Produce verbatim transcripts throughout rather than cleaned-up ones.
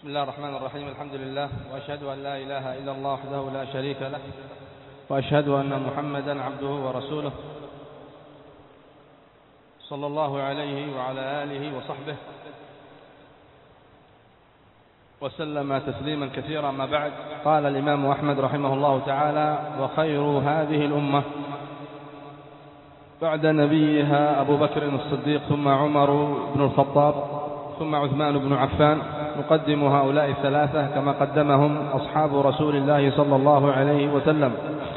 بسم الله الرحمن الرحيم. الحمد لله، وأشهد أن لا إله إلا الله وحده لا شريك له، وأشهد أن محمدا عبده ورسوله صلى الله عليه وعلى آله وصحبه وسلم تسليما كثيرا. ما بعد، قال الإمام أحمد رحمه الله تعالى: وخير هذه الأمة بعد نبيها أبو بكر الصديق، ثم عمر بن الخطاب، ثم عثمان بن عفان. نقدم هؤلاء الثلاثة كما قدمهم أصحاب رسول الله صلى الله عليه وسلم،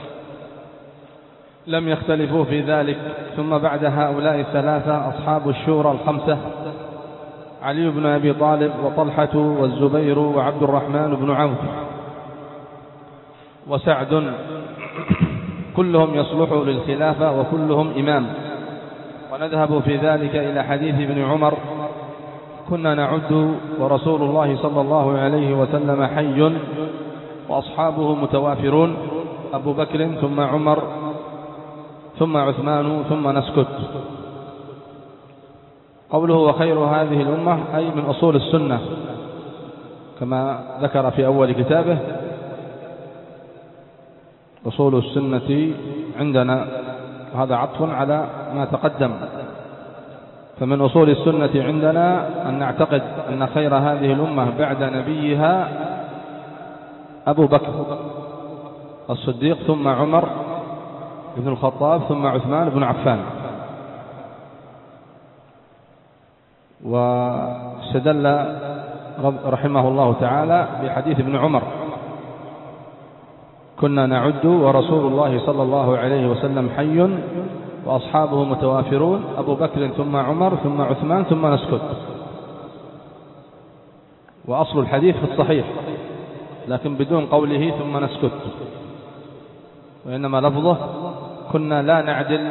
لم يختلفوا في ذلك. ثم بعد هؤلاء الثلاثة أصحاب الشورى الخمسة: علي بن أبي طالب، وطلحة، والزبير، وعبد الرحمن بن عوف، وسعد، كلهم يصلح للخلافة وكلهم إمام. ونذهب في ذلك إلى حديث ابن عمر: كنا نعد ورسول الله صلى الله عليه وسلم حي وأصحابه متوافرون، أبو بكر ثم عمر ثم عثمان ثم نسكت. قوله وخير هذه الأمة أي من أصول السنة كما ذكر في أول كتابه: أصول السنة عندنا، وهذا عطف على ما تقدم. فمن أصول السنة عندنا أن نعتقد أن خير هذه الأمة بعد نبيها أبو بكر الصديق، ثم عمر بن الخطاب، ثم عثمان بن عفان. واستدل رحمه الله تعالى بحديث ابن عمر: كنا نعد ورسول الله صلى الله عليه وسلم حي وأصحابه متوافرون، أبو بكر ثم عمر ثم عثمان ثم نسكت. وأصل الحديث في الصحيح، لكن بدون قوله ثم نسكت، وإنما لفظه: كنا لا نعدل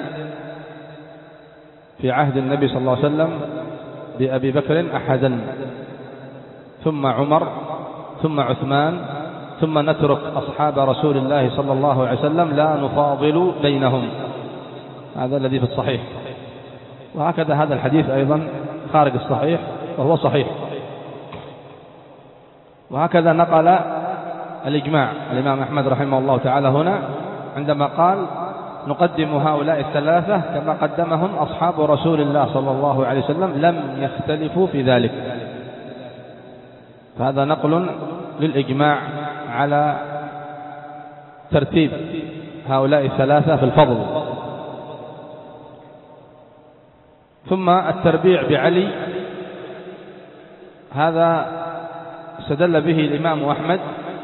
في عهد النبي صلى الله عليه وسلم بأبي بكر أحدا، ثم عمر ثم عثمان، ثم نترك أصحاب رسول الله صلى الله عليه وسلم، لا نفاضل بينهم. هذا الذي في الصحيح. وهكذا هذا الحديث أيضا خارج الصحيح وهو صحيح. وهكذا نقل الإجماع الإمام أحمد رحمه الله تعالى هنا عندما قال: نقدم هؤلاء الثلاثة كما قدمهم أصحاب رسول الله صلى الله عليه وسلم، لم يختلفوا في ذلك. فهذا نقل للإجماع على ترتيب هؤلاء الثلاثة في الفضل. ثم التربيع بعلي، هذا استدل به الإمام أحمد،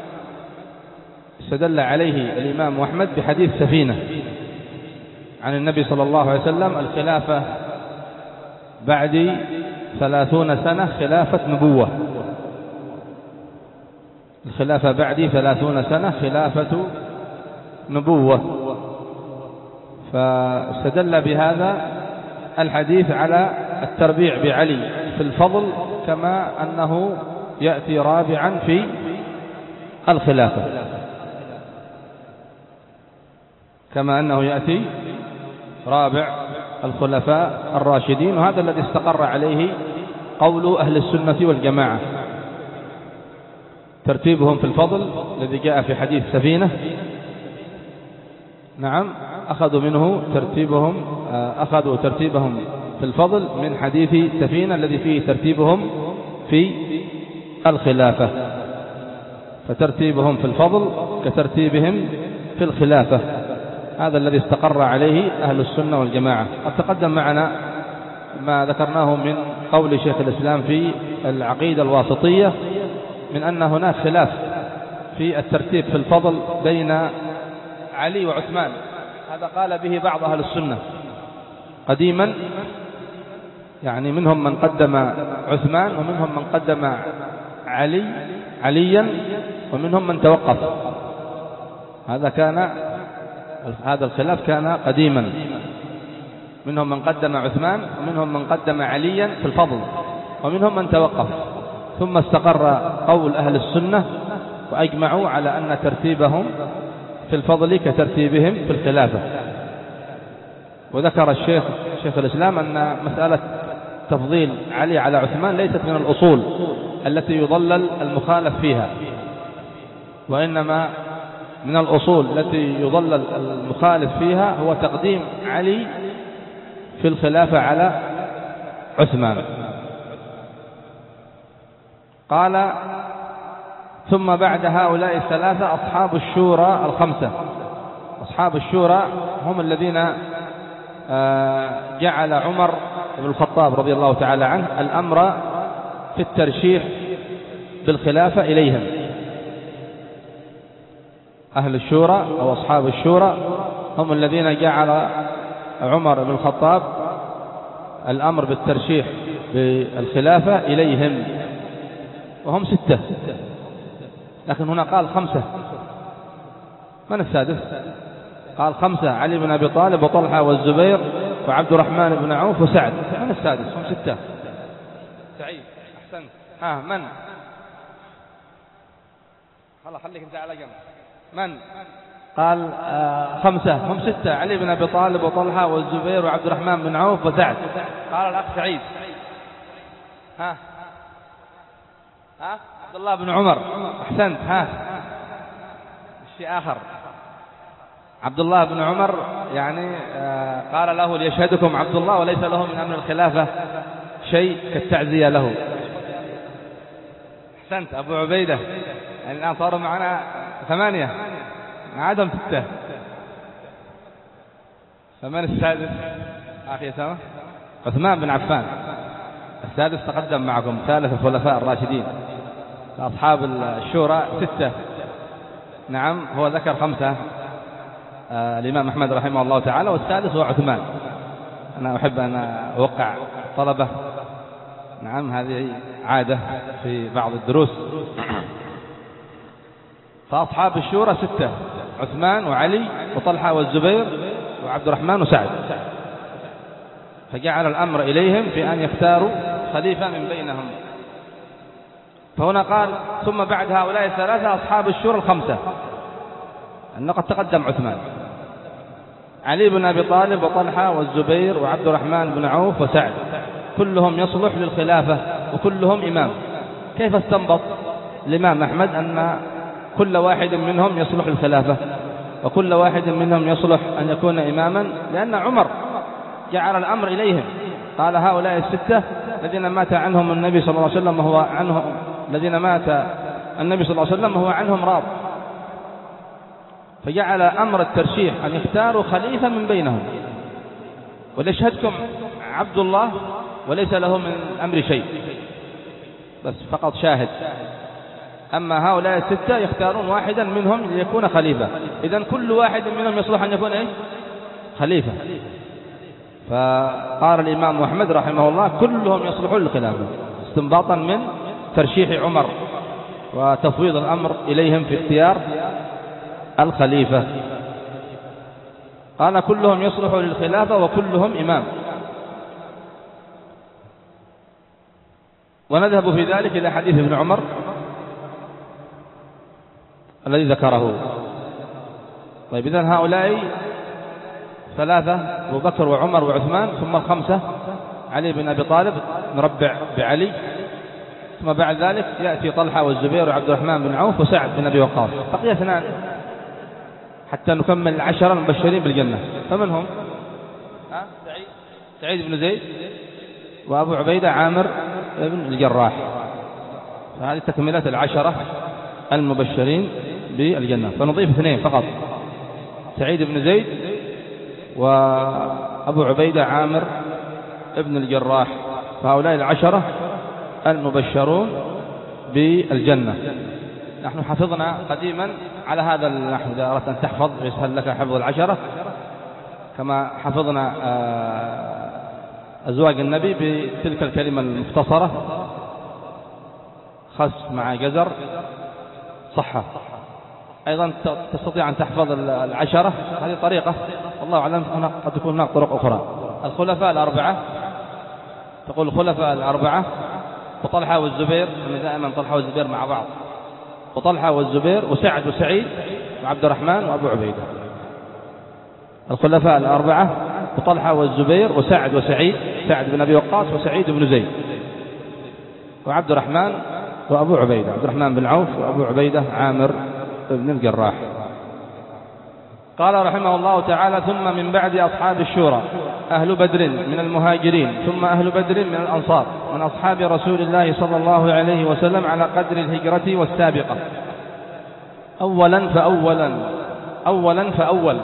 استدل عليه الإمام أحمد بحديث سفينة عن النبي صلى الله عليه وسلم: الخلافة بعدي ثلاثون سنة خلافة نبوة، الخلافة بعدي ثلاثون سنة خلافة نبوة. فاستدل بهذا الحديث على التربيع بعلي في الفضل، كما أنه يأتي رابعا في الخلافة، كما أنه يأتي رابع الخلفاء الراشدين. وهذا الذي استقر عليه قول أهل السنة والجماعة، ترتيبهم في الفضل الذي جاء في حديث سفينة. نعم، أخذوا منه ترتيبهم أخذوا ترتيبهم في الفضل من حديث سفينة الذي فيه ترتيبهم في الخلافة. فترتيبهم في الفضل كترتيبهم في الخلافة، هذا الذي استقر عليه أهل السنة والجماعة. قد تقدم معنا ما ذكرناه من قول شيخ الإسلام في العقيدة الواسطية من أن هناك خلاف في الترتيب في الفضل بين علي وعثمان. هذا قال به بعض أهل السنة قديما، يعني منهم من قدم عثمان، ومنهم من قدم علي عليا، ومنهم من توقف. هذا كان هذا الخلاف كان قديما، منهم من قدم عثمان، ومنهم من قدم عليا في الفضل، ومنهم من توقف. ثم استقر قول أهل السنة وأجمعوا على أن ترتيبهم في الفضل كترتيبهم في الخلافة. وذكر الشيخ شيخ الإسلام أن مسألة تفضيل علي على عثمان ليست من الأصول التي يضلل المخالف فيها، وإنما من الأصول التي يضلل المخالف فيها هو تقديم علي في الخلافة على عثمان. قال ثم بعد هؤلاء الثلاثة أصحاب الشورى الخمسة. أصحاب الشورى هم الذين جعل عمر بن الخطاب رضي الله تعالى عنه الأمر في الترشيح بالخلافة إليهم. أهل الشورى أو أصحاب الشورى هم الذين جعل عمر بن الخطاب الأمر بالترشيح بالخلافة إليهم، وهم ستة، لكن هنا قال خمسة. من السادس؟ قال خمسة: علي بن أبي طالب وطلحة والزبير وعبد الرحمن بن عوف وسعد. من السادس؟ هم ستة. سعيد، أحسنت. ها من؟ خلاص خليك انت على جنب. من؟ قال آه خمسة، هم ستة: علي بن أبي طالب وطلحة والزبير وعبد الرحمن بن عوف وسعد. قال الأخ سعيد. ها ها عبد الله بن عمر. أحسنت. ها شيء آخر. عبد الله بن عمر يعني آه قال له: ليشهدكم عبد الله وليس له من أمر الخلافة شيء كالتعزية له. أحسنت. أبو عبيدة. يعني الآن صاروا معنا ثمانية، عادهم ستة. فمن السادس؟ أخي سامة. عثمان بن عفان. السادس تقدم معكم، ثالث الخلفاء الراشدين. أصحاب الشورى ستة. نعم، هو ذكر خمسة آه الإمام أحمد رحمه الله تعالى، والسادس هو عثمان. أنا أحب أن أوقع طلبة، نعم هذه عادة في بعض الدروس. فأصحاب الشورى ستة: عثمان وعلي وطلحة والزبير وعبد الرحمن وسعد. فجعل الأمر إليهم في أن يختاروا خليفة من بينهم. فهنا قال ثم بعد هؤلاء الثلاثة أصحاب الشورى الخمسة، أنه قد تقدم عثمان: علي بن أبي طالب وطلحة والزبير وعبد الرحمن بن عوف وسعد، كلهم يصلح للخلافة وكلهم إمام. كيف استنبط الإمام أحمد أن كل واحد منهم يصلح للخلافة وكل واحد منهم يصلح أن يكون إماما؟ لأن عمر جعل الأمر إليهم. قال هؤلاء الستة الذين مات عنهم النبي صلى الله عليه وسلم وهو عنهم الذين مات النبي صلى الله عليه وسلم وهو عنهم راض، فجعل أمر الترشيح أن يختاروا خليفة من بينهم. وليشهدكم عبد الله وليس له من الأمر شيء، بس فقط شاهد. أما هؤلاء الستة يختارون واحدا منهم ليكون خليفة. إذن كل واحد منهم يصلح أن يكون إيه؟ خليفة. فقال الإمام أحمد رحمه الله: كلهم يصلحون للخلافة، استنباطا من ترشيح عمر وتفويض الأمر إليهم في اختيار الخليفة. قال: كلهم يصلح للخلافة وكلهم إمام. ونذهب في ذلك إلى حديث ابن عمر الذي ذكره. طيب، إذن هؤلاء ثلاثة: أبو بكر وعمر وعثمان، ثم الخمسة: علي بن أبي طالب نربع بعلي، ثم بعد ذلك يأتي طلحة والزبير وعبد الرحمن بن عوف وسعد بن أبي وقاص. بقي اثنان حتى نكمل العشرة المبشرين بالجنة. فمن هم؟ ها؟ سعيد سعيد بن زيد وأبو عبيدة عامر بن الجراح. فهذه تكملة العشرة المبشرين بالجنة. فنضيف اثنين فقط: سعيد بن زيد وأبو عبيدة عامر ابن الجراح. فهؤلاء العشرة المبشرون بالجنة. نحن حفظنا قديما على هذا النحو. إذا أردت أن تحفظ يسهل لك حفظ العشرة، كما حفظنا أزواج النبي بتلك الكلمة المختصرة: خس مع جزر صحة. أيضا تستطيع أن تحفظ العشرة. هذه طريقة، والله أعلم هنا قد تكون هناك طرق أخرى. الخلفاء الأربعة، تقول الخلفاء الأربعة وطلحة والزبير، دائما طلحة والزبير مع بعض، وطلحة والزبير وسعد وسعيد وعبد الرحمن وأبو عبيدة. الخلفاء الأربعة وطلحة والزبير وسعد وسعيد، سعد بن أبي وقاص وسعيد بن زيد وعبد الرحمن وأبو عبيدة، عبد الرحمن بن عوف وأبو عبيدة عامر بن الجراح. قال رحمه الله تعالى: ثم من بعد أصحاب الشورى أهل بدر من المهاجرين، ثم أهل بدر من الأنصار من أصحاب رسول الله صلى الله عليه وسلم على قدر الهجرة والسابقة، أولا فأولا أولا فأول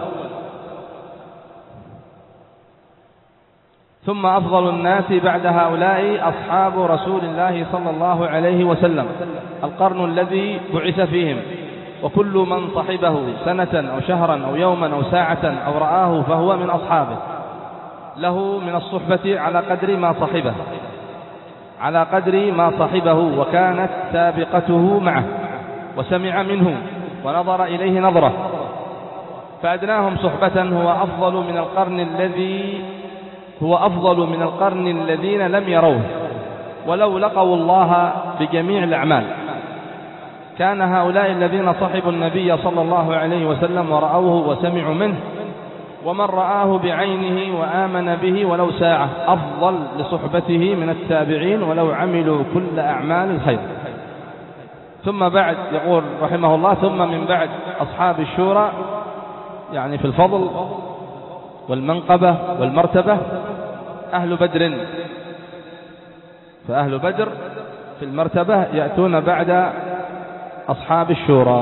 ثم أفضل الناس بعد هؤلاء أصحاب رسول الله صلى الله عليه وسلم، القرن الذي بعث فيهم، وكل من صحبه سنة أو شهرا أو يوما أو ساعة أو رآه فهو من أصحابه، له من الصحبة على قدر ما صحبه على قدر ما صحبه وكانت سابقته معه، وسمع منه ونظر إليه نظرة، فأدناهم صحبة هو أفضل من القرن الذي هو أفضل من القرن الذين لم يروه ولو لقوا الله بجميع الأعمال. كان هؤلاء الذين صحبوا النبي صلى الله عليه وسلم ورأوه وسمعوا منه، ومن رآه بعينه وآمن به ولو ساعة، أفضل لصحبته من التابعين ولو عملوا كل أعمال الخير. ثم بعد يقول رحمه الله: ثم من بعد أصحاب الشورى، يعني في الفضل والمنقبة والمرتبة، أهل بدر، فأهل بدر في المرتبة يأتون بعد أصحاب الشورى.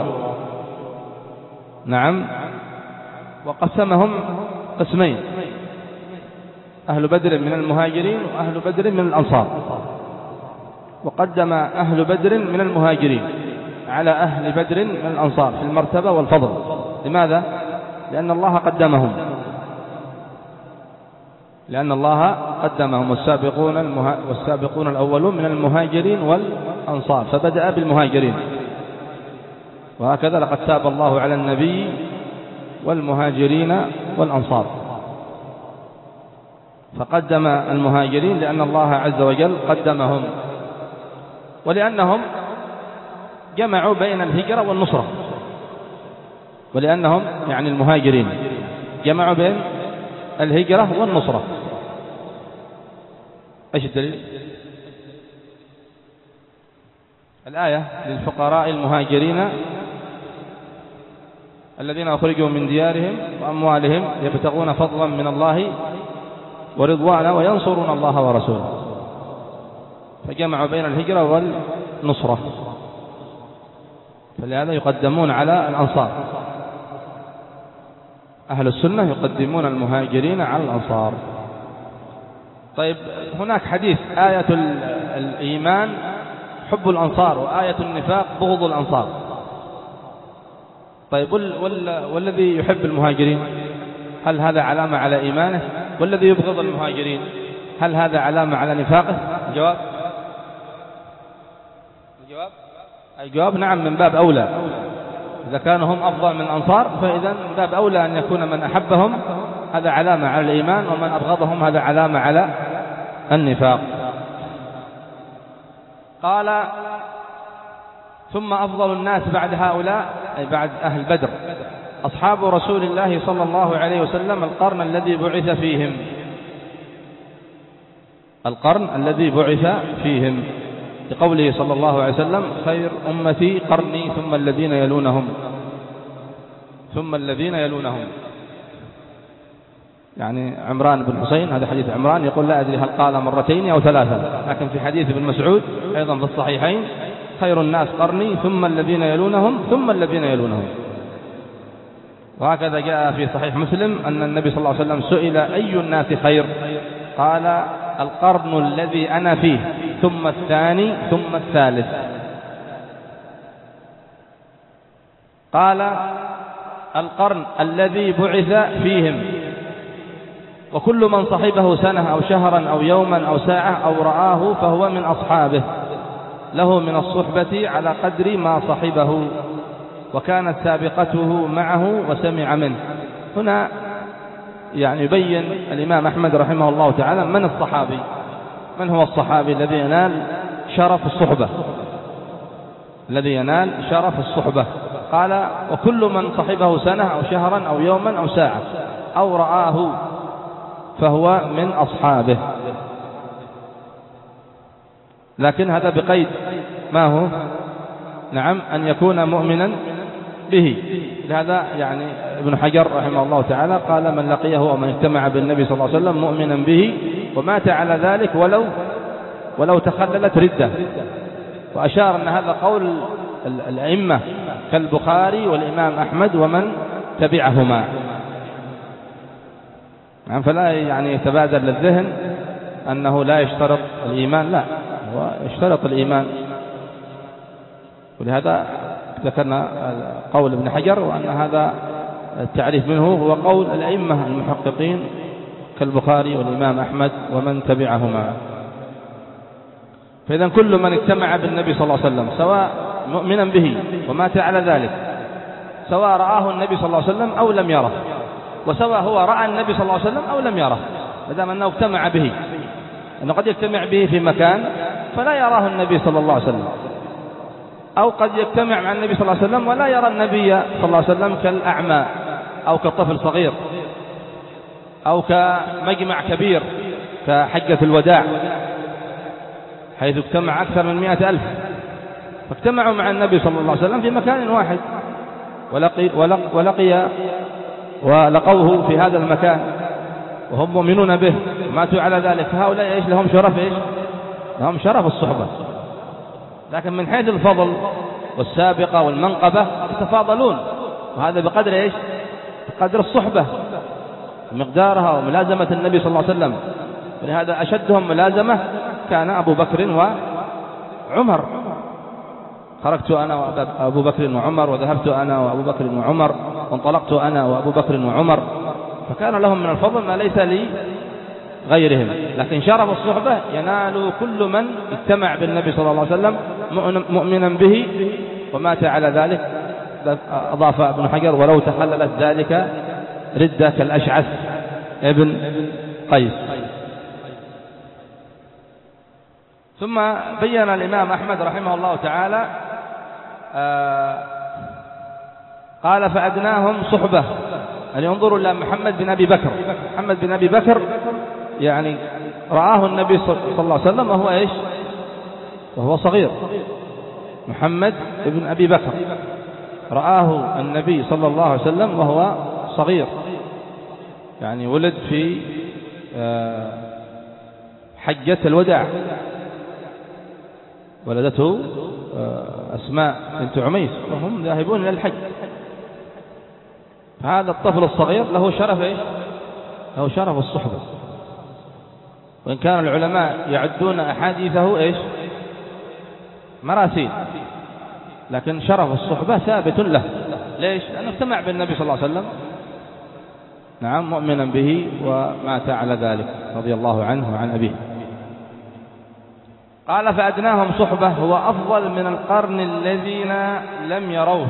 نعم، وقسمهم قسمين: أهل بدر من المهاجرين وأهل بدر من الأنصار، وقدم أهل بدر من المهاجرين على أهل بدر من الأنصار في المرتبة والفضل. لماذا؟ لأن الله قدمهم لأن الله قدمهم والسابقون, المها... والسابقون الأولون من المهاجرين والأنصار، فبدأ بالمهاجرين، وهكذا لقد تاب الله على النبي والمهاجرين والأنصار، فقدم المهاجرين لأن الله عز وجل قدمهم، ولأنهم جمعوا بين الهجرة والنصرة، ولأنهم يعني المهاجرين جمعوا بين الهجرة والنصرة. ايش الدليل؟ الآية: للفقراء المهاجرين الذين أخرجوا من ديارهم وأموالهم يبتغون فضلا من الله ورضوانا وينصرون الله ورسوله، فجمعوا بين الهجرة والنصرة، فلهذا يقدمون على الأنصار. أهل السنة يقدمون المهاجرين على الأنصار. طيب، هناك حديث: آية الإيمان حب الأنصار، وآية النفاق بغض الأنصار. طيب، والذي يحب المهاجرين هل هذا علامة على إيمانه؟ والذي يبغض المهاجرين هل هذا علامة على نفاقه؟ الجواب الجواب الجواب نعم، من باب أولى. إذا كانوا هم أفضل من الأنصار فإذا من باب أولى أن يكون من أحبهم هذا علامة على الإيمان، ومن أبغضهم هذا علامة على النفاق. قال: ثم أفضل الناس بعد هؤلاء، أي بعد أهل بدر، أصحاب رسول الله صلى الله عليه وسلم، القرن الذي بعث فيهم القرن الذي بعث فيهم لقوله صلى الله عليه وسلم: خير أمتي قرني ثم الذين يلونهم ثم الذين يلونهم. يعني عمران بن حسين، هذا حديث عمران، يقول: لا أدري هل قال مرتين أو ثلاثة، لكن في حديث ابن مسعود أيضا في الصحيحين: خير الناس قرني ثم الذين يلونهم ثم الذين يلونهم. وهكذا جاء في صحيح مسلم أن النبي صلى الله عليه وسلم سئل: أي الناس خير؟ قال: القرن الذي أنا فيه ثم الثاني ثم الثالث. قال: القرن الذي بعث فيهم، وكل من صحبه سنة أو شهرا أو يوما أو ساعة أو رآه فهو من أصحابه، له من الصحبة على قدر ما صحبه، وكانت سابقته معه وسمع منه. هنا يعني يبين الإمام أحمد رحمه الله تعالى من الصحابي، من هو الصحابي الذي ينال شرف الصحبة الذي ينال شرف الصحبة قال: وكل من صحبه سنة أو شهرا أو يوما أو ساعة أو رآه فهو من أصحابه. لكن هذا بقيد ما هو؟ نعم، أن يكون مؤمنا به. لهذا يعني ابن حجر رحمه الله تعالى قال: من لقيه ومن اجتمع بالنبي صلى الله عليه وسلم مؤمنا به ومات على ذلك ولو ولو تخللت ردة. وأشار أن هذا قول الأئمة كالبخاري والإمام أحمد ومن تبعهما. يعني فلا يعني يتبادر للذهن أنه لا يشترط الإيمان، لا، هو يشترط الإيمان. ولهذا ذكرنا قول ابن حجر، وأن هذا التعريف منه هو قول الأئمة المحققين كالبخاري والإمام أحمد ومن تبعهما. فإذا كل من اجتمع بالنبي صلى الله عليه وسلم سواء مؤمنا به ومات على ذلك، سواء رآه النبي صلى الله عليه وسلم أو لم يره، وسواء هو رأى النبي صلى الله عليه وسلم أو لم يره، ما دام أنه اجتمع به. أنه قد يجتمع به في مكان فلا يراه النبي صلى الله عليه وسلم، أو قد يجتمع مع النبي صلى الله عليه وسلم ولا يرى النبي صلى الله عليه وسلم، كالأعمى أو كطفل صغير أو كمجمع كبير كحجة الوداع، حيث اجتمع أكثر من مئة ألف، فاجتمعوا مع النبي صلى الله عليه وسلم في مكان واحد، ولقي, ولق ولقي ولقوه في هذا المكان وهم مؤمنون به وماتوا على ذلك، فهؤلاء إيش لهم شرف؟ إيش لهم شرف الصحبة. لكن من حيث الفضل والسابقة والمنقبة يتفاضلون، وهذا بقدر إيش؟ بقدر الصحبة ومقدارها وملازمة النبي صلى الله عليه وسلم. ولهذا أشدهم ملازمة كان أبو بكر وعمر. خرجت أنا وأبو بكر وعمر، وذهبت أنا وأبو بكر وعمر، وانطلقت أنا وأبو بكر وعمر، فكان لهم من الفضل ما ليس لي غيرهم. لكن شرف الصحبة ينال كل من اجتمع بالنبي صلى الله عليه وسلم مؤمنا به ومات على ذلك. أضاف ابن حجر: ولو تخللت ذلك ردة كالأشعث ابن قيس. ثم بين الإمام أحمد رحمه الله تعالى آه قال: فأدناهم صحبة. أن ينظروا إلى محمد بن أبي بكر. محمد بن أبي بكر يعني رآه النبي صلى الله عليه وسلم وهو إيش؟ وهو صغير. محمد بن أبي بكر رآه النبي صلى الله عليه وسلم وهو صغير، يعني ولد في آه حجة الوداع، ولدته أسماء بنت عميس وهم ذاهبون إلى الحج. فهذا الطفل الصغير له شرف إيش؟ له شرف الصحبة. وإن كان العلماء يعدون أحاديثه إيش؟ مراسيل، لكن شرف الصحبة ثابت له. ليش؟ لأنه اجتمع بالنبي صلى الله عليه وسلم، نعم، مؤمنا به ومات على ذلك رضي الله عنه وعن أبيه. قال: فأدناهم صحبة هو أفضل من القرن الذين لم يروه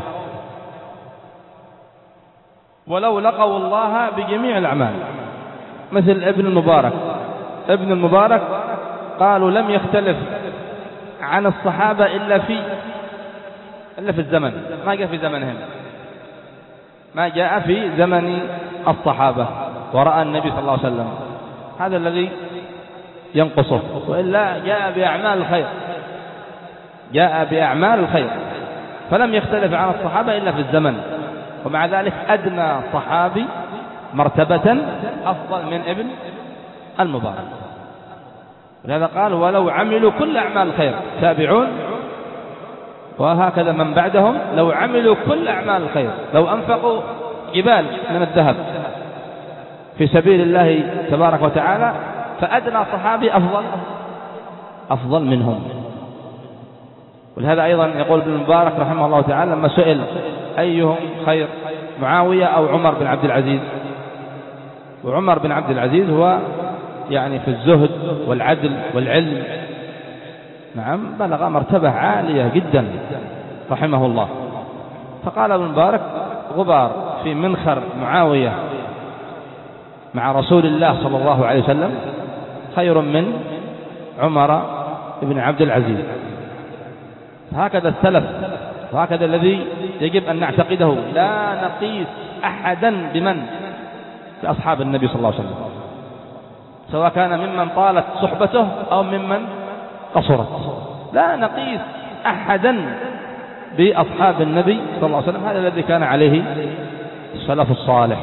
ولو لقوا الله بجميع الأعمال. مثل ابن المبارك. ابن المبارك قالوا لم يختلف عن الصحابة إلا في إلا في الزمن، ما جاء في زمنهم، ما جاء في زمن الصحابة ورأى النبي صلى الله عليه وسلم. هذا الذي ينقصه، وإلا جاء بأعمال الخير، جاء بأعمال الخير، فلم يختلف عن الصحابة إلا في الزمن. ومع ذلك أدنى صحابي مرتبة أفضل من ابن المبارك. ولهذا قال: ولو عملوا كل أعمال الخير. تابعون وهكذا من بعدهم لو عملوا كل أعمال الخير، لو أنفقوا جبال من الذهب في سبيل الله تبارك وتعالى، فأدنى صحابي أفضل أفضل منهم. ولهذا أيضا يقول ابن المبارك رحمه الله تعالى لما سئل أيهم خير، معاوية أو عمر بن عبد العزيز؟ وعمر بن عبد العزيز هو يعني في الزهد والعدل والعلم، نعم، بلغ مرتبة عالية جدا رحمه الله. فقال ابن المبارك: غبار في منخر معاوية مع رسول الله صلى الله عليه وسلم خير من عمر بن عبد العزيز. هكذا السلف، وهكذا الذي يجب أن نعتقده. لا نقيس أحدا بمن في أصحاب النبي صلى الله عليه وسلم، سواء كان ممن طالت صحبته أو ممن قصرت. لا نقيس أحدا بأصحاب النبي صلى الله عليه وسلم. هذا الذي كان عليه السلف الصالح.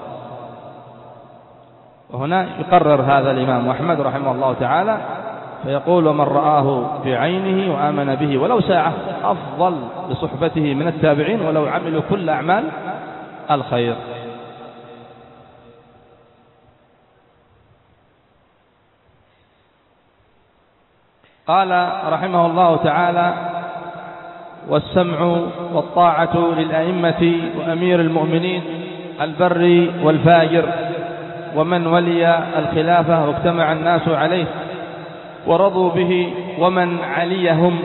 وهنا يقرر هذا الإمام أحمد رحمه الله تعالى فيقول: ومن رآه بعينه وآمن به ولو ساعة أفضل لصحبته من التابعين ولو عملوا كل أعمال الخير. قال رحمه الله تعالى: والسمع والطاعة للأئمة وأمير المؤمنين البر والفاجر ومن ولي الخلافة واجتمع الناس عليه ورضوا به ومن عليهم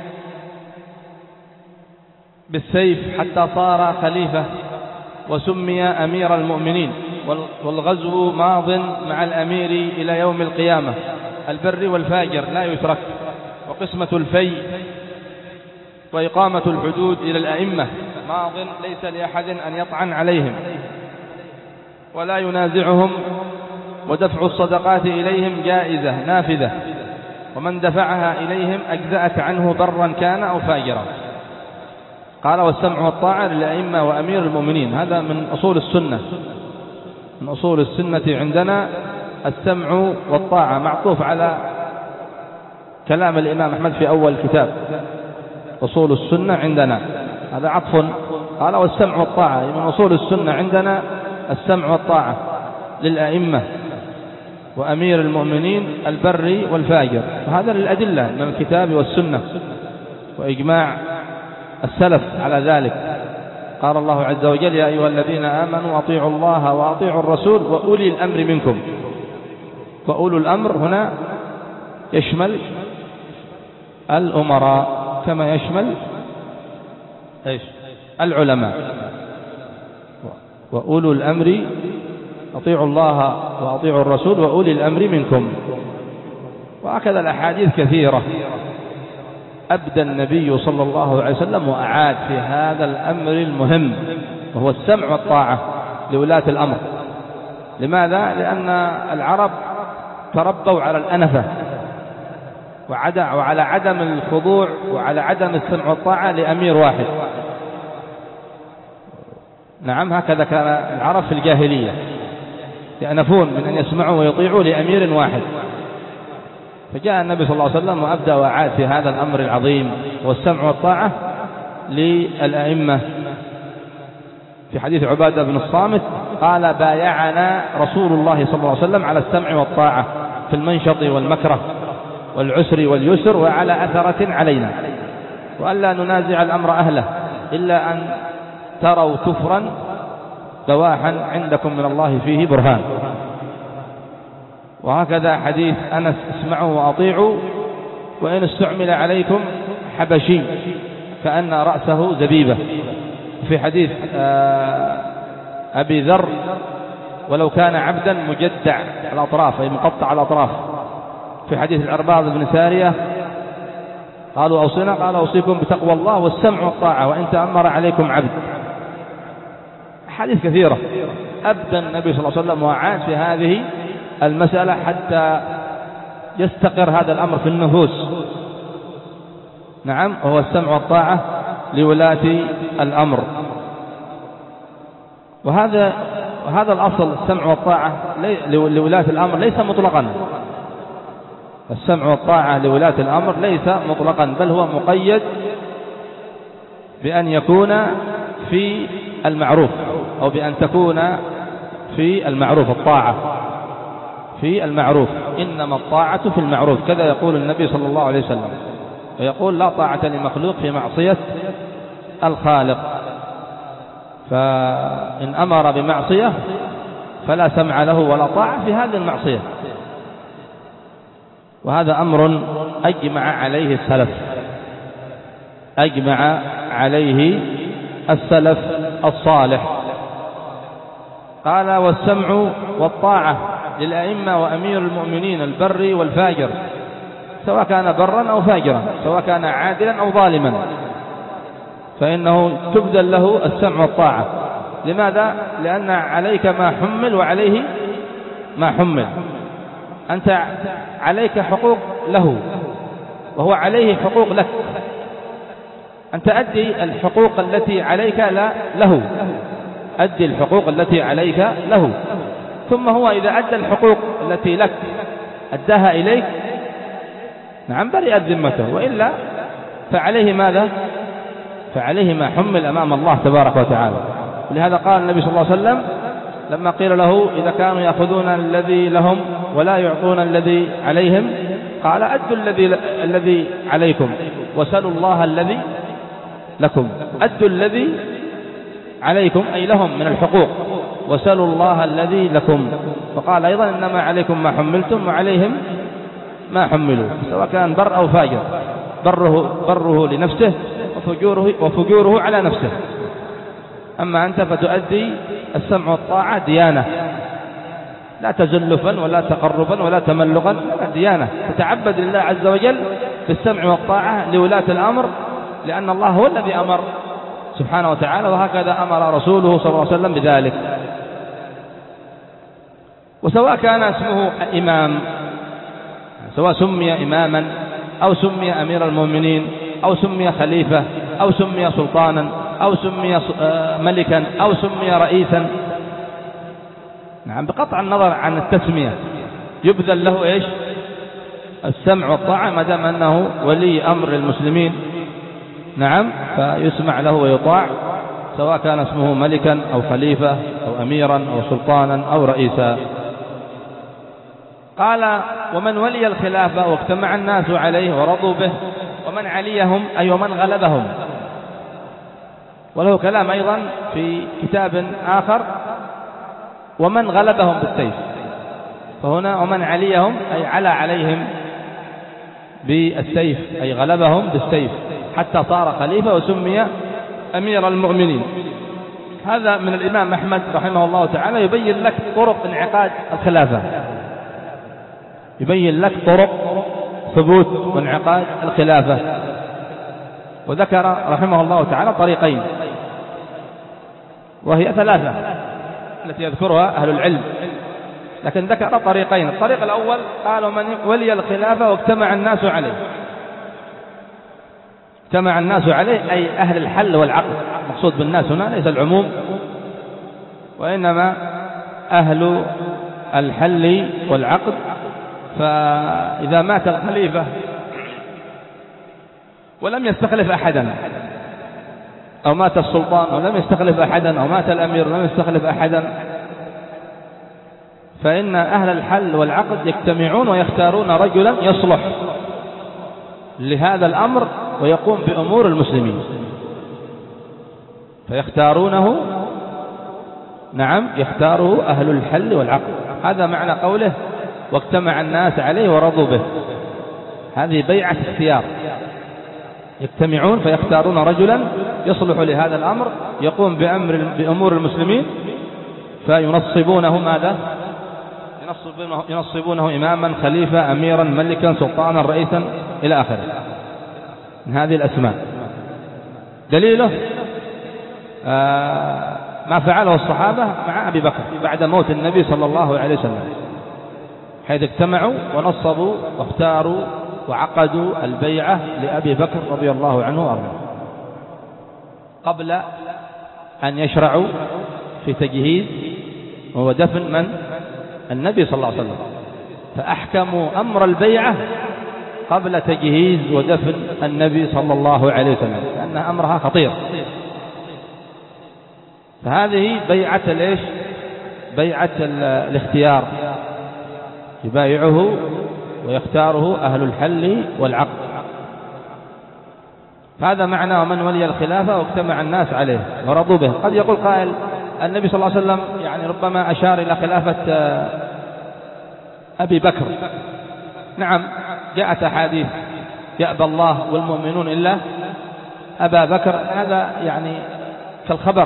بالسيف حتى صار خليفة وسمي أمير المؤمنين. والغزو ماض مع الأمير إلى يوم القيامة. البر والفاجر لا يترك. وقسمة الفي وإقامة الحدود إلى الأئمة ماض ليس لأحد أن يطعن عليهم ولا ينازعهم. ودفع الصدقات إليهم جائزة نافذة، ومن دفعها إليهم أجزأت عنه برا كان أو فاجرا. قال: والسمع والطاعة للأئمة وأمير المؤمنين. هذا من أصول السنة، من أصول السنة عندنا السمع والطاعة، معطوف على كلام الإمام أحمد في أول كتاب أصول السنة عندنا، هذا عطف. قال: والسمع والطاعة من أصول السنة عندنا السمع والطاعة للأئمة وأمير المؤمنين البر والفاجر. وهذا للأدلة من الكتاب والسنة وإجماع السلف على ذلك. قال الله عز وجل: يا أيها الذين آمنوا أطيعوا الله وأطيعوا الرسول وأولي الأمر منكم. وأولو الأمر هنا يشمل الأمراء كما يشمل إيش؟ العلماء. وأولو الأمر أطيعوا الله وأطيعوا الرسول وأولي الأمر منكم. وهكذا الأحاديث كثيرة أبدى النبي صلى الله عليه وسلم وأعاد في هذا الأمر المهم وهو السمع والطاعة لولاة الأمر. لماذا؟ لأن العرب تربوا على الأنفة وعلى عدم الخضوع وعلى عدم السمع والطاعة لأمير واحد. نعم، هكذا كان العرب في الجاهلية، يأنفون من أن يسمعوا ويطيعوا لأمير واحد. فجاء النبي صلى الله عليه وسلم وأبدأ وأعاد في هذا الأمر العظيم والسمع والطاعة للأئمة. في حديث عبادة بن الصامت قال: بايعنا رسول الله صلى الله عليه وسلم على السمع والطاعة في المنشط والمكره والعسر واليسر وعلى أثرة علينا، وألا ننازع الأمر أهله إلا أن تروا كفرا بواحا عندكم من الله فيه برهان. وهكذا حديث أنس: اسمعوا وأطيعوا وإن استعمل عليكم حبشي كأن رأسه زبيبة. في حديث أبي ذر: ولو كان عبدا مجدع الأطراف أي مقطع الأطراف. في حديث العرباض بن سارية قالوا: أوصينا، قال: أوصيكم بتقوى الله والسمع والطاعة وإن تأمر عليكم عبد. حديث كثيرة أبدى النبي صلى الله عليه وسلم وعاد في هذه المسألة حتى يستقر هذا الأمر في النفوس. نعم، وهو السمع والطاعة لولاة الأمر. وهذا وهذا الأصل السمع والطاعة لولاة الأمر ليس مطلقا. السمع والطاعة لولاة الأمر ليس مطلقا، بل هو مقيد بأن يكون في المعروف أو بأن تكون في المعروف. الطاعة في المعروف، إنما الطاعة في المعروف، كذا يقول النبي صلى الله عليه وسلم. ويقول: لا طاعة لمخلوق في معصية الخالق. فإن أمر بمعصية فلا سمع له ولا طاعة في هذه المعصية. وهذا أمر أجمع عليه السلف، أجمع عليه السلف الصالح. قال: والسمع والطاعة للأئمة وأمير المؤمنين البر والفاجر، سواء كان برا أو فاجرا، سواء كان عادلا أو ظالما، فإنه تبذل له السمع والطاعة. لماذا؟ لأن عليك ما حمل وعليه ما حمل. أنت عليك حقوق له وهو عليه حقوق لك، أن تؤدي الحقوق التي عليك لا له، أدي الحقوق التي عليك له، ثم هو إذا أدى الحقوق التي لك أداها إليك نعم برئت ذمته، وإلا فعليه ماذا؟ فعليه ما حمل أمام الله تبارك وتعالى. ولهذا قال النبي صلى الله عليه وسلم لما قيل له إذا كانوا يأخذون الذي لهم ولا يعطون الذي عليهم قال أدوا الذي الذي عليكم وسلوا الله الذي لكم. أدوا الذي عليكم أي لهم من الحقوق، وسلوا الله الذي لكم. فقال أيضا إنما عليكم ما حملتم وعليهم ما حملوا، سواء كان بر أو فاجر، بره, بره لنفسه وفجوره, وفجوره على نفسه. أما أنت فتؤدي السمع والطاعة ديانة، لا تزلفا ولا تقربا ولا تملقا، ديانة تتعبد لله عز وجل بالسمع والطاعة لولاة الأمر، لأن الله هو الذي أمر سبحانه وتعالى، وهكذا أمر رسوله صلى الله عليه وسلم بذلك. وسواء كان اسمه إمام، سواء سمي إماما أو سمي أمير المؤمنين أو سمي خليفة أو سمي سلطانا أو سمي ملكا أو سمي رئيسا، نعم بقطع النظر عن التسمية يبذل له إيش؟ السمع والطاعة ما دام أنه ولي أمر المسلمين، نعم فيسمع له ويطاع، سواء كان اسمه ملكا أو خليفة أو أميرا أو سلطانا أو رئيسا. قال ومن ولي الخلافة واجتمع الناس عليه ورضوا به، ومن عليهم أي ومن غلبهم. وله كلام أيضا في كتاب آخر ومن غلبهم بالسيف، فهنا ومن عليهم أي على عليهم بالسيف، أي غلبهم بالسيف حتى صار خليفة وسمي أمير المؤمنين. هذا من الإمام أحمد رحمه الله تعالى يبين لك طرق انعقاد الخلافة، يبين لك طرق ثبوت وانعقاد الخلافة. وذكر رحمه الله تعالى طريقين وهي ثلاثة التي يذكرها أهل العلم، لكن ذكر طريقين. الطريق الأول قال من ولي الخلافة واجتمع الناس عليه. اجتمع الناس عليه أي أهل الحل والعقد، مقصود بالناس هنا ليس العموم، وإنما أهل الحل والعقد. فإذا مات الخليفة ولم يستخلف أحدا، أو مات السلطان ولم يستخلف أحدا، أو مات الأمير ولم يستخلف أحدا، فإن أهل الحل والعقد يجتمعون ويختارون رجلا يصلح لهذا الأمر ويقوم بأمور المسلمين، فيختارونه، نعم يختاره أهل الحل والعقد. هذا معنى قوله واجتمع الناس عليه ورضوا به، هذه بيعة اختيار، يجتمعون فيختارون رجلا يصلح لهذا الأمر يقوم بأمر بأمور المسلمين، فينصبونه ماذا؟ ينصبونه, ينصبونه إماما خليفة أميرا ملكا سلطانا رئيسا إلى آخره من هذه الأسماء. دليله آه ما فعله الصحابة مع أبي بكر بعد موت النبي صلى الله عليه وسلم، حيث اجتمعوا ونصبوا واختاروا وعقدوا البيعة لأبي بكر رضي الله عنه وأرضاه قبل أن يشرعوا في تجهيز وهو دفن من؟ النبي صلى الله عليه وسلم، فأحكموا أمر البيعة قبل تجهيز ودفن النبي صلى الله عليه وسلم، لأن أمرها خطير. فهذه بيعة ليش؟ بيعة الاختيار، يبايعه ويختاره أهل الحل والعقد. فهذا معنى ومن ولي الخلافة واجتمع الناس عليه ورضوا به. قد يقول قائل النبي صلى الله عليه وسلم يعني ربما أشار إلى خلافة أبي بكر. نعم جاءت أحاديث يأبى الله والمؤمنون إلا أبا بكر، هذا يعني كالخبر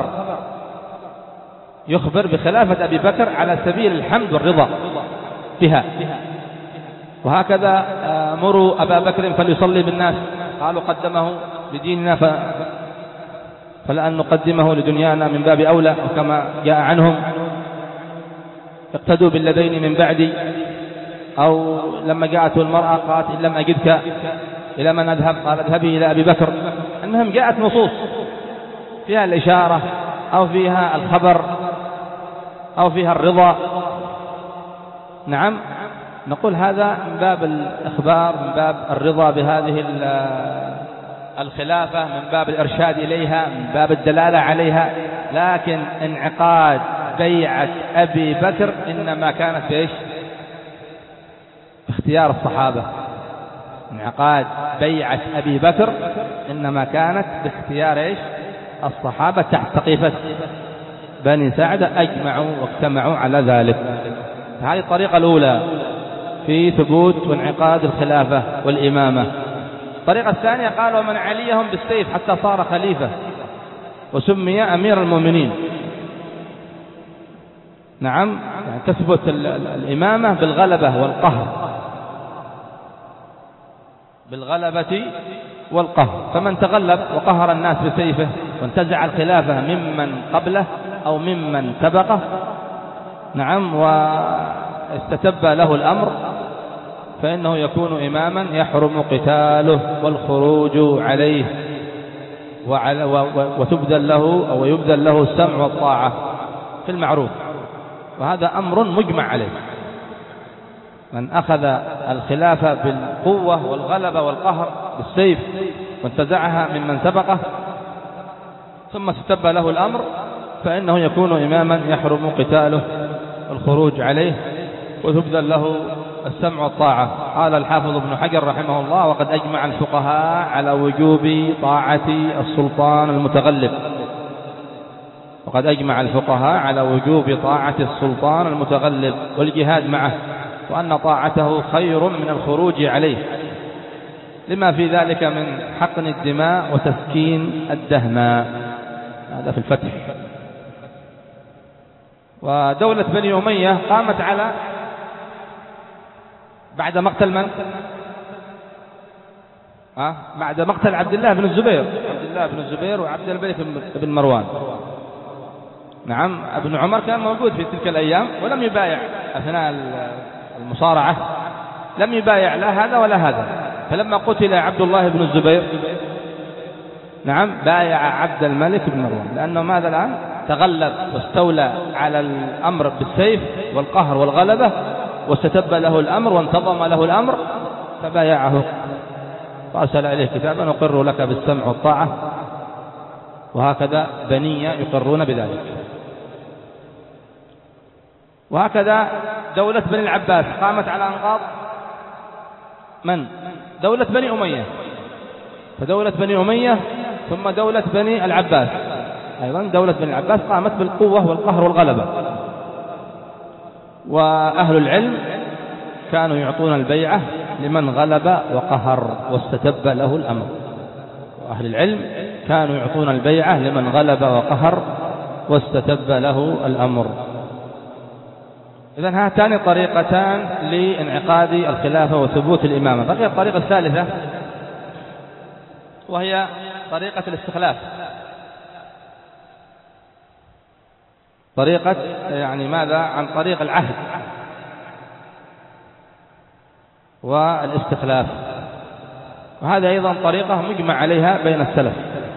يخبر بخلافة أبي بكر على سبيل الحمد والرضا بها. وهكذا مروا أبا بكر فليصلي بالناس، قالوا قدمه لديننا ف... فلأن نقدمه لدنيانا من باب أولى، وكما جاء عنهم اقتدوا بالذين من بعدي. أو لما جاءته المرأة قالت إن لم أجدك إلى من أذهب؟ قال اذهبي إلى أبي بكر، المهم جاءت نصوص فيها الإشارة أو فيها الخبر أو فيها الرضا، نعم، نقول هذا من باب الإخبار، من باب الرضا بهذه الخلافة، من باب الإرشاد إليها، من باب الدلالة عليها. لكن انعقاد بيعة أبي بكر إنما كانت بإيش؟ باختيار الصحابة. انعقاد بيعة أبي بكر إنما كانت باختيار إيش؟ الصحابة تحت سقيفة بني ساعدة، أجمعوا واجتمعوا على ذلك. هذه الطريقة الأولى في ثبوت وانعقاد الخلافة والإمامة. الطريقة الثانية قالوا من عليهم بالسيف حتى صار خليفة وسمي أمير المؤمنين. نعم، يعني تثبت الإمامة بالغلبة والقهر، بالغلبة والقهر. فمن تغلب وقهر الناس بسيفه وانتزع الخلافة ممن قبله أو ممن سبقه، نعم، واستتب له الأمر، فإنه يكون إماما يحرم قتاله والخروج عليه، وتبذل له أو يبذل له السمع والطاعة في المعروف. وهذا أمر مجمع عليه. من أخذ الخلافة بالقوة والغلبة والقهر بالسيف وانتزعها ممن سبقه ثم استتب له الأمر، فإنه يكون إماما يحرم قتاله والخروج عليه وتبذل له السمع والطاعة. قال الحافظ ابن حجر رحمه الله: وقد أجمع الفقهاء على وجوب طاعة السلطان المتغلب. وقد أجمع الفقهاء على وجوب طاعة السلطان المتغلب والجهاد معه، وأن طاعته خير من الخروج عليه، لما في ذلك من حقن الدماء وتسكين الدهماء. هذا في الفتح. ودولة بني أمية قامت على بعد مقتل من؟ ها؟ بعد مقتل عبد الله بن الزبير، عبد الله بن الزبير وعبد الملك بن مروان. نعم، ابن عمر كان موجود في تلك الأيام ولم يبايع أثناء المصارعة، لم يبايع لا هذا ولا هذا. فلما قتل عبد الله بن الزبير، نعم، بايع عبد الملك بن مروان، لأنه ماذا الآن؟ تغلب واستولى على الأمر بالسيف والقهر والغلبة، واستتب له الأمر وانتظم له الأمر، فبايعه وأرسل إليه كتابا: نقر لك بالسمع والطاعة. وهكذا بنية يقرون بذلك. وهكذا دولة بني العباس قامت على أنقاض من؟ دولة بني أمية. فدولة بني أمية ثم دولة بني العباس، أيضا دولة بني العباس قامت بالقوة والقهر والغلبة. وأهل العلم كانوا يعطون البيعة لمن غلب وقهر واستتب له الأمر. وأهل العلم كانوا يعطون البيعة لمن غلب وقهر واستتب له الأمر. إذن هاتان طريقتان لانعقاد الخلافة وثبوت الإمامة. بقي الطريقة الثالثة وهي طريقة الاستخلاف. طريقة يعني ماذا؟ عن طريق العهد والاستخلاف. وهذا أيضا طريقة مجمع عليها بين السلف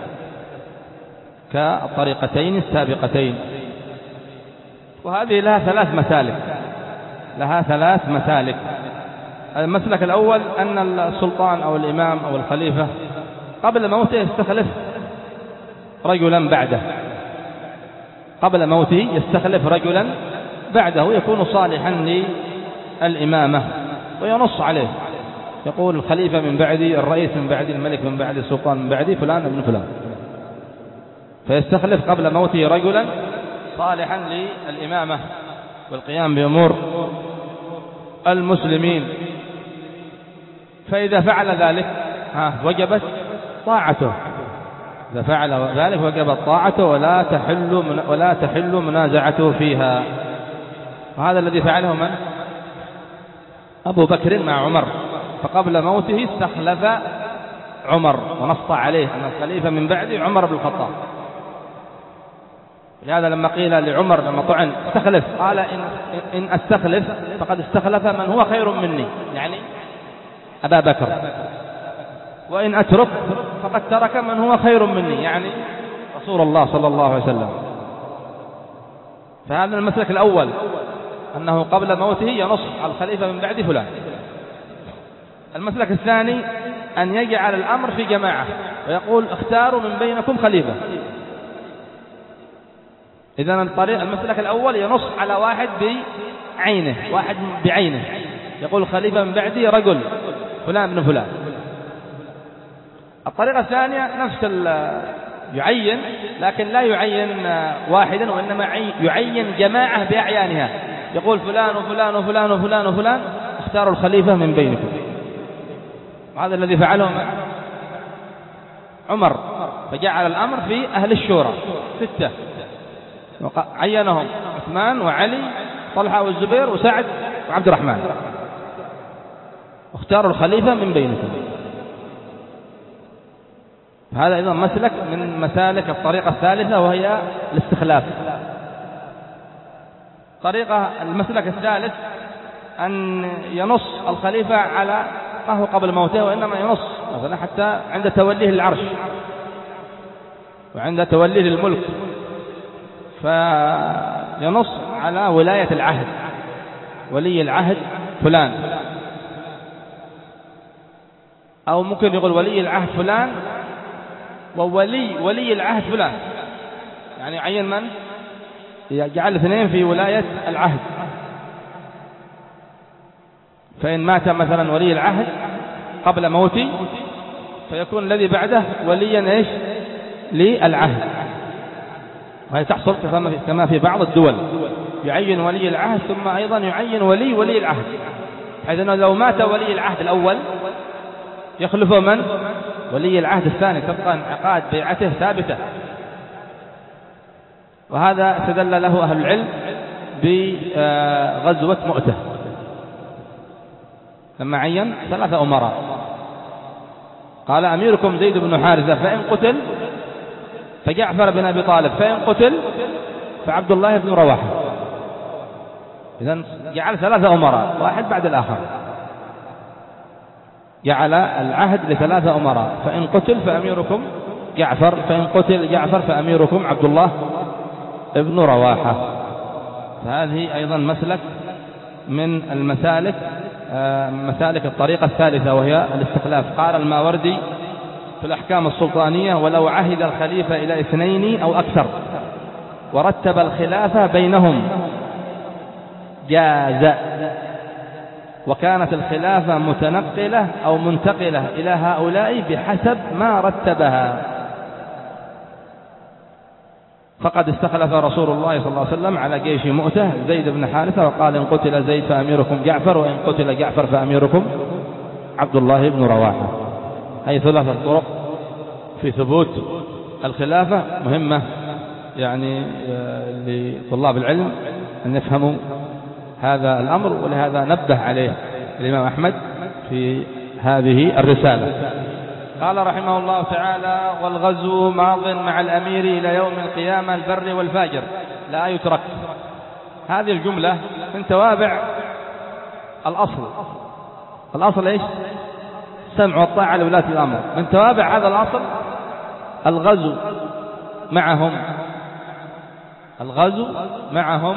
كالطريقتين السابقتين. وهذه لها ثلاث مسالك لها ثلاث مسالك المسلك الأول أن السلطان أو الإمام أو الخليفة قبل موته يستخلف رجلا بعده قبل موته يستخلف رجلا بعده يكون صالحا للإمامة، وينص عليه، يقول: الخليفة من بعدي، الرئيس من بعدي، الملك من بعدي، السلطان من بعدي، فلان ابن فلان. فيستخلف قبل موته رجلا صالحا للإمامة والقيام بأمور المسلمين. فإذا فعل ذلك ها وجبت طاعته، إذا فعل ذلك وجبت طاعته ولا تحل من ولا تحل منازعته فيها. وهذا الذي فعله من؟ أبو بكر مع عمر. فقبل موته استخلف عمر ونص عليه أن الخليفة من بعده عمر بن الخطاب. لهذا لما قيل لعمر لما طعن استخلف، قال: إن, إن استخلف فقد استخلف من هو خير مني، يعني أبا بكر. وإن أترك فقد ترك من هو خير مني، يعني رسول الله صلى الله عليه وسلم. فهذا المسلك الأول، أنه قبل موته ينص على الخليفة من بعد فلان. المسلك الثاني أن يجعل الأمر في جماعة ويقول اختاروا من بينكم خليفة. إذن الطريق المسلك الأول ينص على واحد بعينه، واحد بعينه، يقول خليفة من بعدي رجل فلان بن فلان. الطريقة الثانية نفس يعين، لكن لا يعين واحدا، وإنما يعين جماعة بأعيانها، يقول فلان وفلان وفلان وفلان وفلان اختاروا الخليفة من بينكم. وهذا الذي فعله عمر، فجعل الأمر في أهل الشورى ستة، عينهم عثمان وعلي طلحة والزبير وسعد وعبد الرحمن، اختاروا الخليفة من بينكم. هذا أيضا مسلك من مسالك الطريقة الثالثة، وهي الاستخلاف. طريقة المسلك الثالث أن ينص الخليفة على ما هو قبل موته، وإنما ينص مثلا حتى عند توليه العرش وعند توليه الملك، فينص على ولاية العهد، ولي العهد فلان، أو ممكن يقول ولي العهد فلان وولي ولي العهد فلان، يعني عين من يجعل اثنين في ولاية العهد. فإن مات مثلا ولي العهد قبل موتي فيكون الذي بعده وليا ايش للعهد. وهي تحصل كما في بعض الدول، يعين ولي العهد ثم أيضا يعين ولي ولي العهد، حيث أنه لو مات ولي العهد الأول يخلفه من؟ ولي العهد الثاني، تبقى انعقاد بيعته ثابتة. وهذا استدل له أهل العلم بغزوة مؤتة، لما عين ثلاثة أمراء، قال أميركم زيد بن حارثة فإن قتل فجعفر بن أبي طالب، فإن قتل فعبد الله بن رواحة. إذن جعل ثلاثة أمراء واحد بعد الآخر، جعل العهد لثلاثة أمراء، فإن قتل فأميركم جعفر، فإن قتل جعفر فأميركم عبد الله ابن رواحة. فهذه أيضا مسلك من المسالك مسالك الطريقة الثالثة، وهي الاستخلاف. قال الماوردي في الأحكام السلطانية: ولو عهد الخليفة إلى اثنين أو أكثر ورتب الخلافة بينهم جاز، وكانت الخلافة متنقلة أو منتقلة إلى هؤلاء بحسب ما رتبها. فقد استخلف رسول الله صلى الله عليه وسلم على جيش مؤتة زيد بن حارثة، وقال: إن قتل زيد فأميركم جعفر، وإن قتل جعفر فأميركم عبد الله بن رواحة. هذه ثلاثة طرق في ثبوت الخلافة مهمة يعني لطلاب العلم أن يفهموا هذا الأمر، ولهذا نبه عليه الإمام أحمد في هذه الرسالة. قال رحمه الله تعالى: والغزو ماض مع الأمير إلى يوم القيامة البر والفاجر لا يترك. هذه الجملة من توابع الأصل. الأصل إيش؟ السمع والطاعة لولاة الأمر. من توابع هذا الأصل الغزو معهم، الغزو معهم،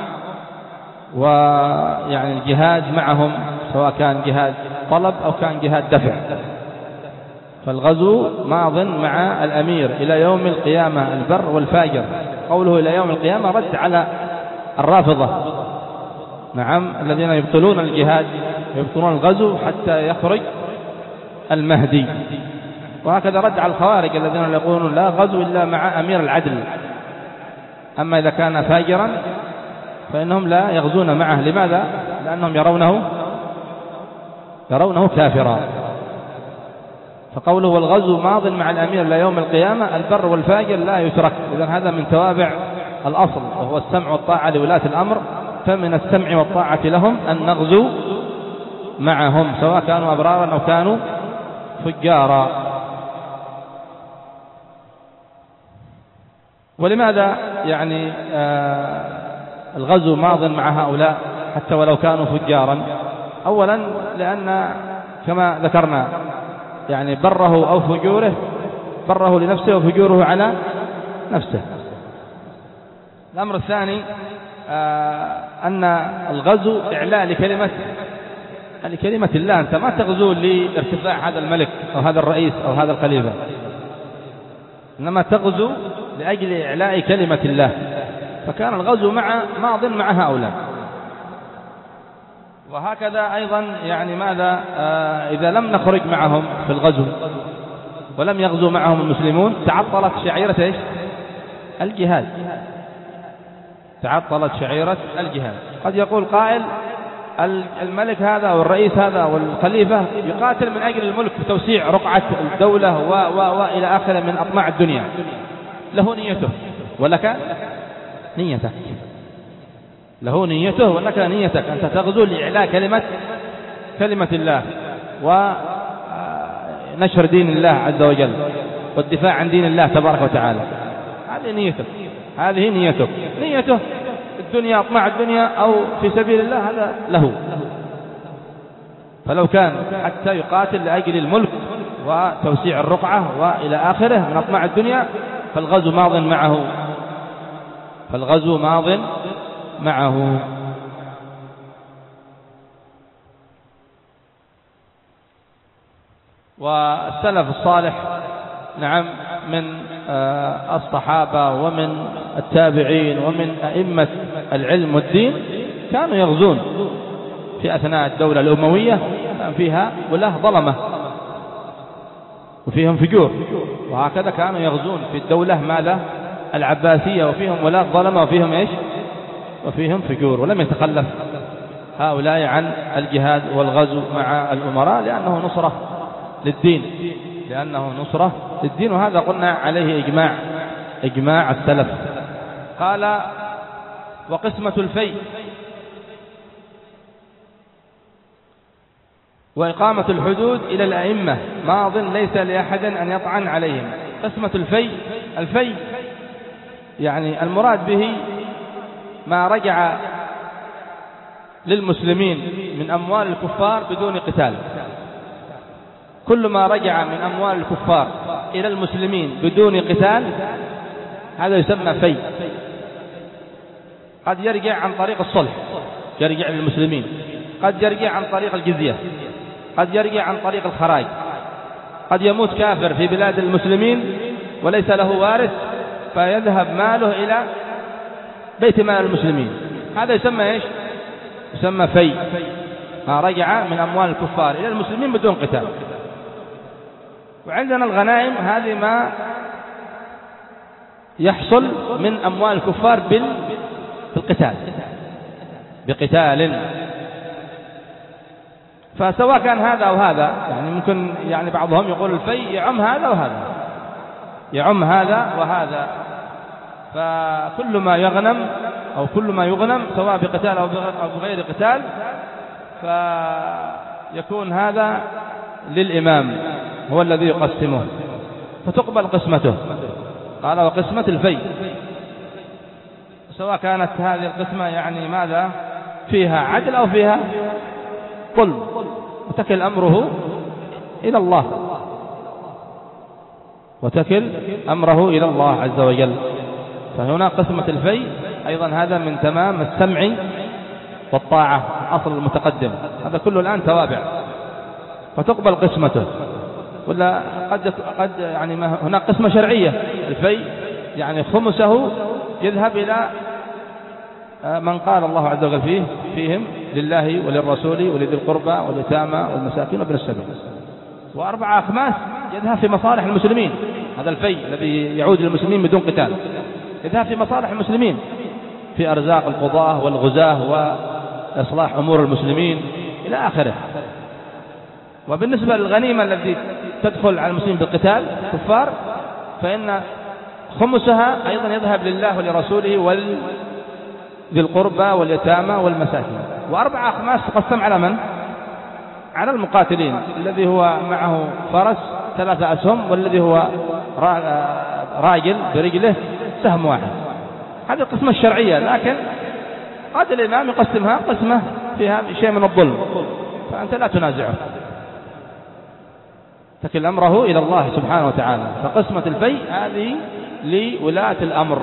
ويعني الجهاد معهم، سواء كان جهاد طلب أو كان جهاد دفع. فالغزو ماض مع الأمير إلى يوم القيامة البر والفاجر. قوله إلى يوم القيامة رد على الرافضة، نعم، الذين يبطلون الجهاد ويبطلون الغزو حتى يخرج المهدي. وهكذا رد على الخوارج الذين يقولون لا غزو إلا مع أمير العدل، أما إذا كان فاجرا فإنهم لا يغزون معه. لماذا؟ لأنهم يرونه يرونه كافرا. فقوله والغزو ماض مع الأمير إلى يوم القيامة البر والفاجر لا يترك. إذن هذا من توابع الأصل، وهو السمع والطاعة لولاة الأمر. فمن السمع والطاعة لهم أن نغزو معهم، سواء كانوا أبرارا أو كانوا فجارا. ولماذا يعني آه الغزو ماض مع هؤلاء حتى ولو كانوا فجارا؟ أولا لأن كما ذكرنا يعني بره أو فجوره، بره لنفسه وفجوره على نفسه. الأمر الثاني أن الغزو إعلاء لكلمة لكلمة الله. أنت ما تغزو لارتفاع هذا الملك أو هذا الرئيس أو هذا الخليفة، إنما تغزو لأجل إعلاء كلمة الله. فكان الغزو مع ماض مع هؤلاء. وهكذا أيضا يعني ماذا إذا لم نخرج معهم في الغزو ولم يغزو معهم المسلمون، تعطلت شعيرة إيش؟ الجهاد. تعطلت شعيرة الجهاد. قد يقول قائل الملك هذا أو الرئيس هذا أو الخليفة يقاتل من أجل الملك وتوسيع رقعة الدولة و و وإلى آخره من أطماع الدنيا، له نيته ولك نيتك، له نيته ولك نيتك. أنت تغزو لإعلاء كلمة كلمة الله ونشر دين الله عز وجل والدفاع عن دين الله تبارك وتعالى. هذه نيتك، هذه نيتك. نيته الدنيا أطماع الدنيا أو في سبيل الله هذا له. فلو كان حتى يقاتل لأجل الملك وتوسيع الرقعة وإلى آخره من أطماع الدنيا فالغزو ماض معه، فالغزو ماض معه. والسلف الصالح نعم من الصحابة ومن التابعين ومن أئمة العلم والدين كانوا يغزون في أثناء الدولة الأموية، كان فيها ولاة ظلمة وفيهم فجور، وهكذا كانوا يغزون في الدولة ماذا العباسية وفيهم ولاة ظلمة وفيهم إيش؟ وفيهم فجور. ولم يتخلف هؤلاء عن الجهاد والغزو مع الأمراء لأنه نصرة للدين، لأنه نصرة للدين. وهذا قلنا عليه إجماع إجماع السلف. قال وقسمة الفيء وإقامة الحدود إلى الأئمة ماض ليس لأحد أن يطعن عليهم. قسمة الفيء، الفيء يعني المراد به ما رجع للمسلمين من أموال الكفار بدون قتال. كل ما رجع من أموال الكفار إلى المسلمين بدون قتال هذا يسمى فيء. قد يرجع عن طريق الصلح، يرجع للمسلمين، قد يرجع عن طريق الجزية، قد يرجع عن طريق الخراج، قد يموت كافر في بلاد المسلمين وليس له وارث فيذهب ماله إلى بيت مال المسلمين، هذا يسمى إيش؟ يسمى فيء، ما رجع من أموال الكفار إلى المسلمين بدون قتال. وعندنا الغنائم هذه ما يحصل من أموال الكفار بالقتال، بقتال. فسواء كان هذا أو هذا، يعني ممكن يعني بعضهم يقول الفيء يعم هذا وهذا، يعم هذا وهذا. فكل ما يغنم أو كل ما يغنم سواء بقتال أو بغير قتال فيكون هذا للإمام هو الذي يقسمه فتقبل قسمته. قال وقسمة الفيء سواء كانت هذه القسمة يعني ماذا فيها عدل أو فيها ظلم، وتكل أمره إلى الله، وتكل أمره إلى الله عز وجل. فهنا قسمة الفيء أيضا هذا من تمام السمع والطاعة، أصل المتقدم، هذا كله الآن توابع، فتقبل قسمته. ولا قد قد يعني هناك قسمة شرعية الفيء يعني خمسه يذهب إلى من قال الله عز وجل فيه فيهم لله وللرسول ولذي القربى واليتامى والمساكين وابن السبيل، وأربعة أخماس يذهب في مصالح المسلمين. هذا الفيء الذي يعود للمسلمين بدون قتال يذهب في مصالح المسلمين، في أرزاق القضاة والغزاة وإصلاح أمور المسلمين إلى آخره. وبالنسبة للغنيمة التي تدخل على المسلمين بالقتال كفار فإن خمسها أيضا يذهب لله ولرسوله ولذي القربى واليتامى والمساكين. وأربعة أخماس تقسم على من؟ على المقاتلين، الذي هو معه فرس ثلاثة أسهم، والذي هو راجل برجله سهم واحد. هذه القسمة الشرعية، لكن قد الإمام يقسمها قسمة فيها شيء من الظلم فأنت لا تنازعه. تكل أمره إلى الله سبحانه وتعالى. فقسمة الفيء هذه لولاة الأمر،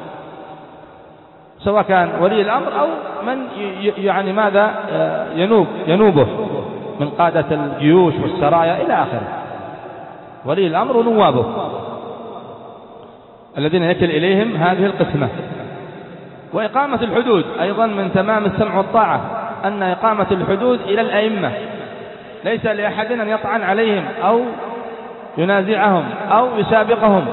سواء كان ولي الأمر أو من يعني ماذا ينوب ينوبه من قادة الجيوش والسرايا إلى آخره. ولي الأمر ونوابه الذين يكل إليهم هذه القسمة. وإقامة الحدود أيضا من تمام السمع والطاعة، أن إقامة الحدود إلى الأئمة، ليس لأحد أن يطعن عليهم أو ينازعهم أو يسابقهم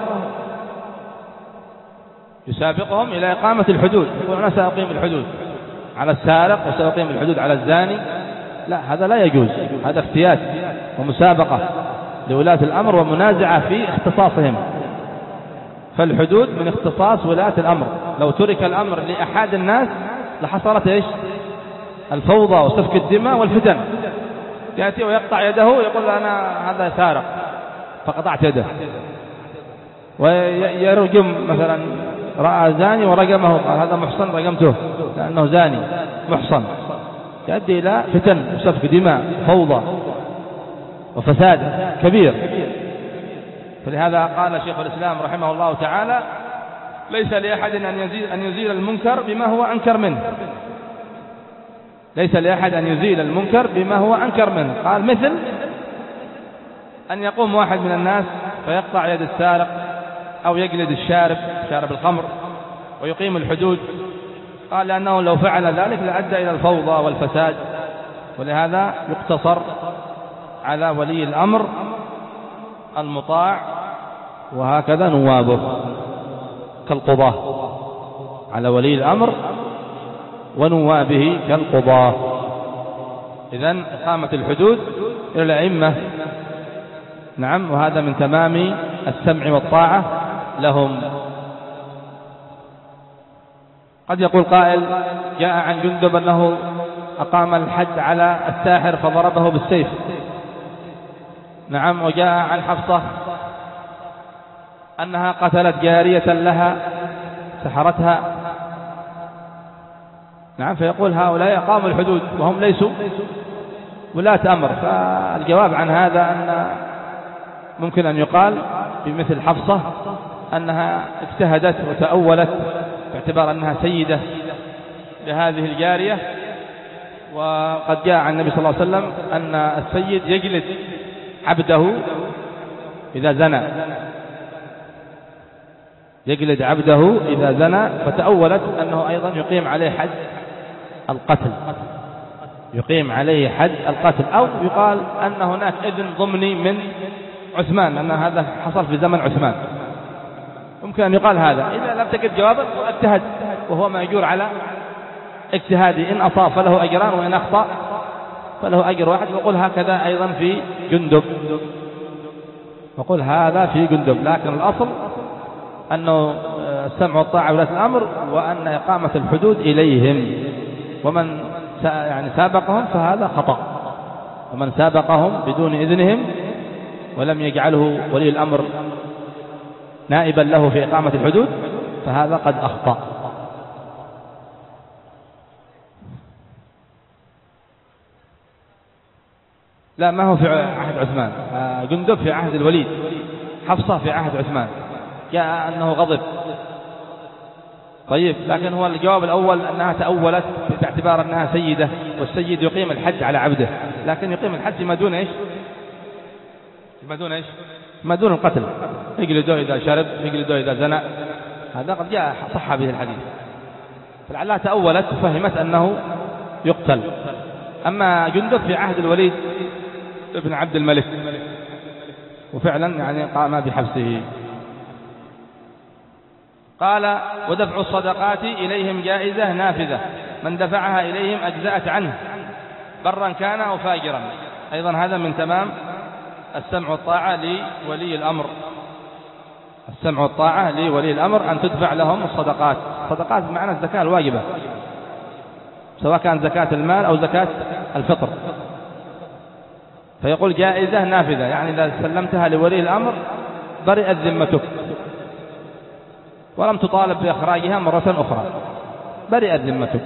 يسابقهم إلى إقامة الحدود، يقول أنا سأقيم الحدود على السارق وسأقيم الحدود على الزاني. لا، هذا لا يجوز، هذا افتيات ومسابقة لولاة الأمر ومنازعة في اختصاصهم. فالحدود من اختصاص ولاة الأمر، لو ترك الأمر لأحد الناس لحصلت إيش؟ الفوضى وسفك الدماء والفتن. يأتي ويقطع يده ويقول أنا هذا سارق فقطعت يده، ويرجم مثلا رأى زاني ورجمه قال هذا محصن رجمته لأنه زاني محصن، يؤدي إلى فتن وسفك دماء فوضى وفساد كبير. فلهذا قال شيخ الإسلام رحمه الله تعالى ليس لأحد أن يزيل, أن يزيل المنكر بما هو أنكر منه، ليس لأحد أن يزيل المنكر بما هو أنكر منه. قال مثل أن يقوم واحد من الناس فيقطع يد السارق أو يجلد الشارب شارب الخمر ويقيم الحدود، قال لأنه لو فعل ذلك لأدى إلى الفوضى والفساد. ولهذا يقتصر على ولي الأمر المطاع، وهكذا نوابه كالقضاة، على ولي الأمر ونوابه كالقضاة. إذن إقامة الحدود إلى الأئمة، نعم، وهذا من تمام السمع والطاعة لهم. قد يقول قائل جاء عن جندب أنه أقام الحد على الساحر فضربه بالسيف، نعم، وجاء عن حفصة أنها قتلت جارية لها سحرتها، نعم، فيقول هؤلاء أقاموا الحدود وهم ليسوا ولاة أمر. فالجواب عن هذا أن ممكن أن يقال بمثل حفصة أنها اجتهدت وتأولت باعتبار أنها سيدة لهذه الجارية، وقد جاء عن النبي صلى الله عليه وسلم أن السيد يجلد عبده إذا زنى، يجلد عبده إذا زنى، فتأولت أنه أيضا يقيم عليه حد القتل، يقيم عليه حد القتل. أو يقال أن هناك إذن ضمني من عثمان، أن هذا حصل في زمن عثمان، ممكن أن يقال هذا. إذا لم تجد جوابا واجتهد، وهو ما يجور على اجتهادي، إن أصاب فله أجران وإن أخطأ فله أجر واحد. وقل هكذا أيضا في جندب، وقل هذا في جندب، لكن الأصل أنه السمع والطاعة ولاة الأمر، وأن إقامة الحدود إليهم، ومن يعني سابقهم فهذا خطأ، ومن سابقهم بدون إذنهم ولم يجعله ولي الأمر نائبا له في إقامة الحدود فهذا قد أخطأ. لا، ما هو في عهد عثمان، جندب في عهد الوليد، حفصة في عهد عثمان، جاء أنه غضب. طيب، لكن هو الجواب الأول أنها تأولت باعتبار أنها سيدة، والسيد يقيم الحد على عبده، لكن يقيم الحد فيما دون إيش؟ فيما دون إيش؟ فيما دون القتل، يجلده إذا شرب، يجلده إذا زنى، هذا قد جاء صح به الحديث. فلعلها تأولت وفهمت أنه يقتل. أما جندب في عهد الوليد ابن عبد الملك، وفعلا يعني قام بحبسه. قال ودفع الصدقات إليهم جائزة نافذة، من دفعها إليهم أجزأت عنه برا كان أو فاجرا. أيضا هذا من تمام السمع والطاعة لولي الأمر، السمع والطاعة لولي الأمر أن تدفع لهم الصدقات. الصدقات بمعنى الزكاة الواجبة، سواء كان زكاة المال أو زكاة الفطر. فيقول جائزة نافذة، يعني إذا سلمتها لولي الأمر برئت ذمتك ولم تطالب بإخراجها مرة أخرى، برئت ذمتك.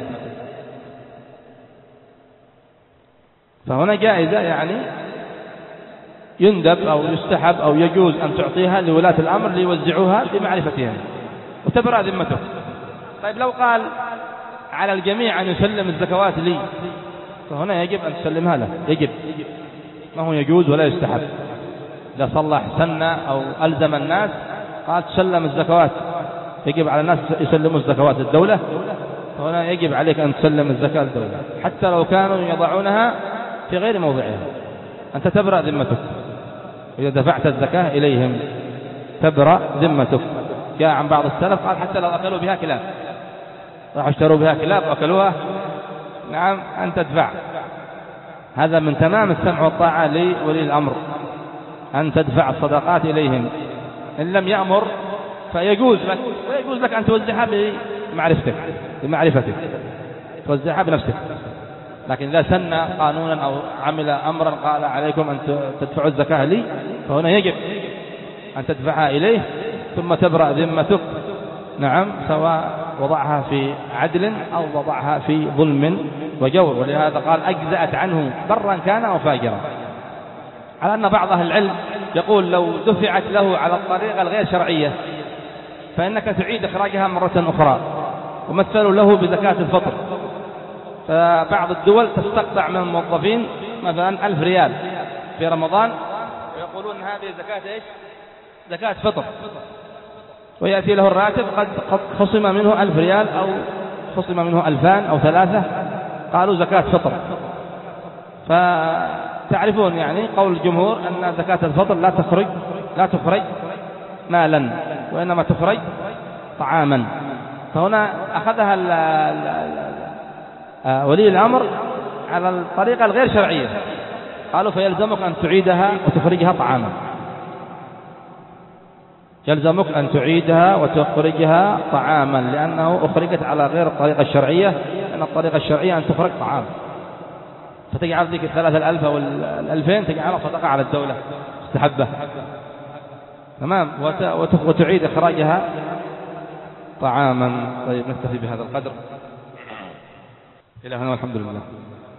فهنا جائزة يعني يندب أو يستحب أو يجوز أن تعطيها لولاة الأمر ليوزعوها بمعرفتهم وتبرأ ذمته. طيب لو قال على الجميع أن يسلم الزكوات لي، فهنا يجب أن تسلمها له، يجب، ما هو يجوز ولا يستحب. إذا صلح سنة أو ألزم الناس قال تسلم الزكوات، يجب على الناس يسلموا الزكوات الدولة، فهنا يجب عليك أن تسلم الزكاة الدولة حتى لو كانوا يضعونها في غير موضعها، أنت تبرأ ذمتك. إذا دفعت الزكاة إليهم تبرأ ذمتك. جاء عن بعض السلف قال حتى لو أكلوا بها كلاب، راح اشتروا بها كلاب وأكلوها، نعم أن تدفع. هذا من تمام السمع والطاعة لولي الأمر أن تدفع الصدقات إليهم. إن لم يأمر فيجوز لك، ويجوز لك أن توزعها بمعرفتك بمعرفتك توزعها بنفسك. لكن إذا سن قانونا أو عمل أمرا قال عليكم أن تدفعوا الزكاة لي، فهنا يجب أن تدفعها إليه ثم تبرأ ذمتك، نعم، سواء وضعها في عدل أو وضعها في ظلم وجور. ولهذا قال أجزأت عنه برا كان أو فاجرا، على أن بعض أهل العلم يقول لو دفعت له على الطريقة الغير شرعية فإنك تعيد إخراجها مرة أخرى، ومثلوا له بزكاة الفطر. فبعض الدول تستقطع من الموظفين مثلا ألف ريال في رمضان ويقولون هذه زكاة إيش؟ زكاة فطر، ويأتي له الراتب قد خصم منه ألف ريال أو خصم منه ألفان أو ثلاثة، قالوا زكاة فطر. فتعرفون يعني قول الجمهور أن زكاة الفطر لا تخرج لا تخرج مالا، وإنما تخرج طعاما. فهنا أخذها ال ال ولي الأمر على الطريقة الغير شرعية، قالوا فيلزمك أن تعيدها وتخرجها طعاما، يلزمك أن تعيدها وتخرجها طعاما، لأنه أخرجت على غير الطريقة الشرعية، لأن الطريقة الشرعية أن تخرج طعام. فتجعل ذيك الثلاثة الألف أو الألفين تجعلها صدقة على الدولة استحبة، تمام، وتعيد إخراجها طعاما. طيب نكتفي بهذا القدر إلى هنا والحمد لله.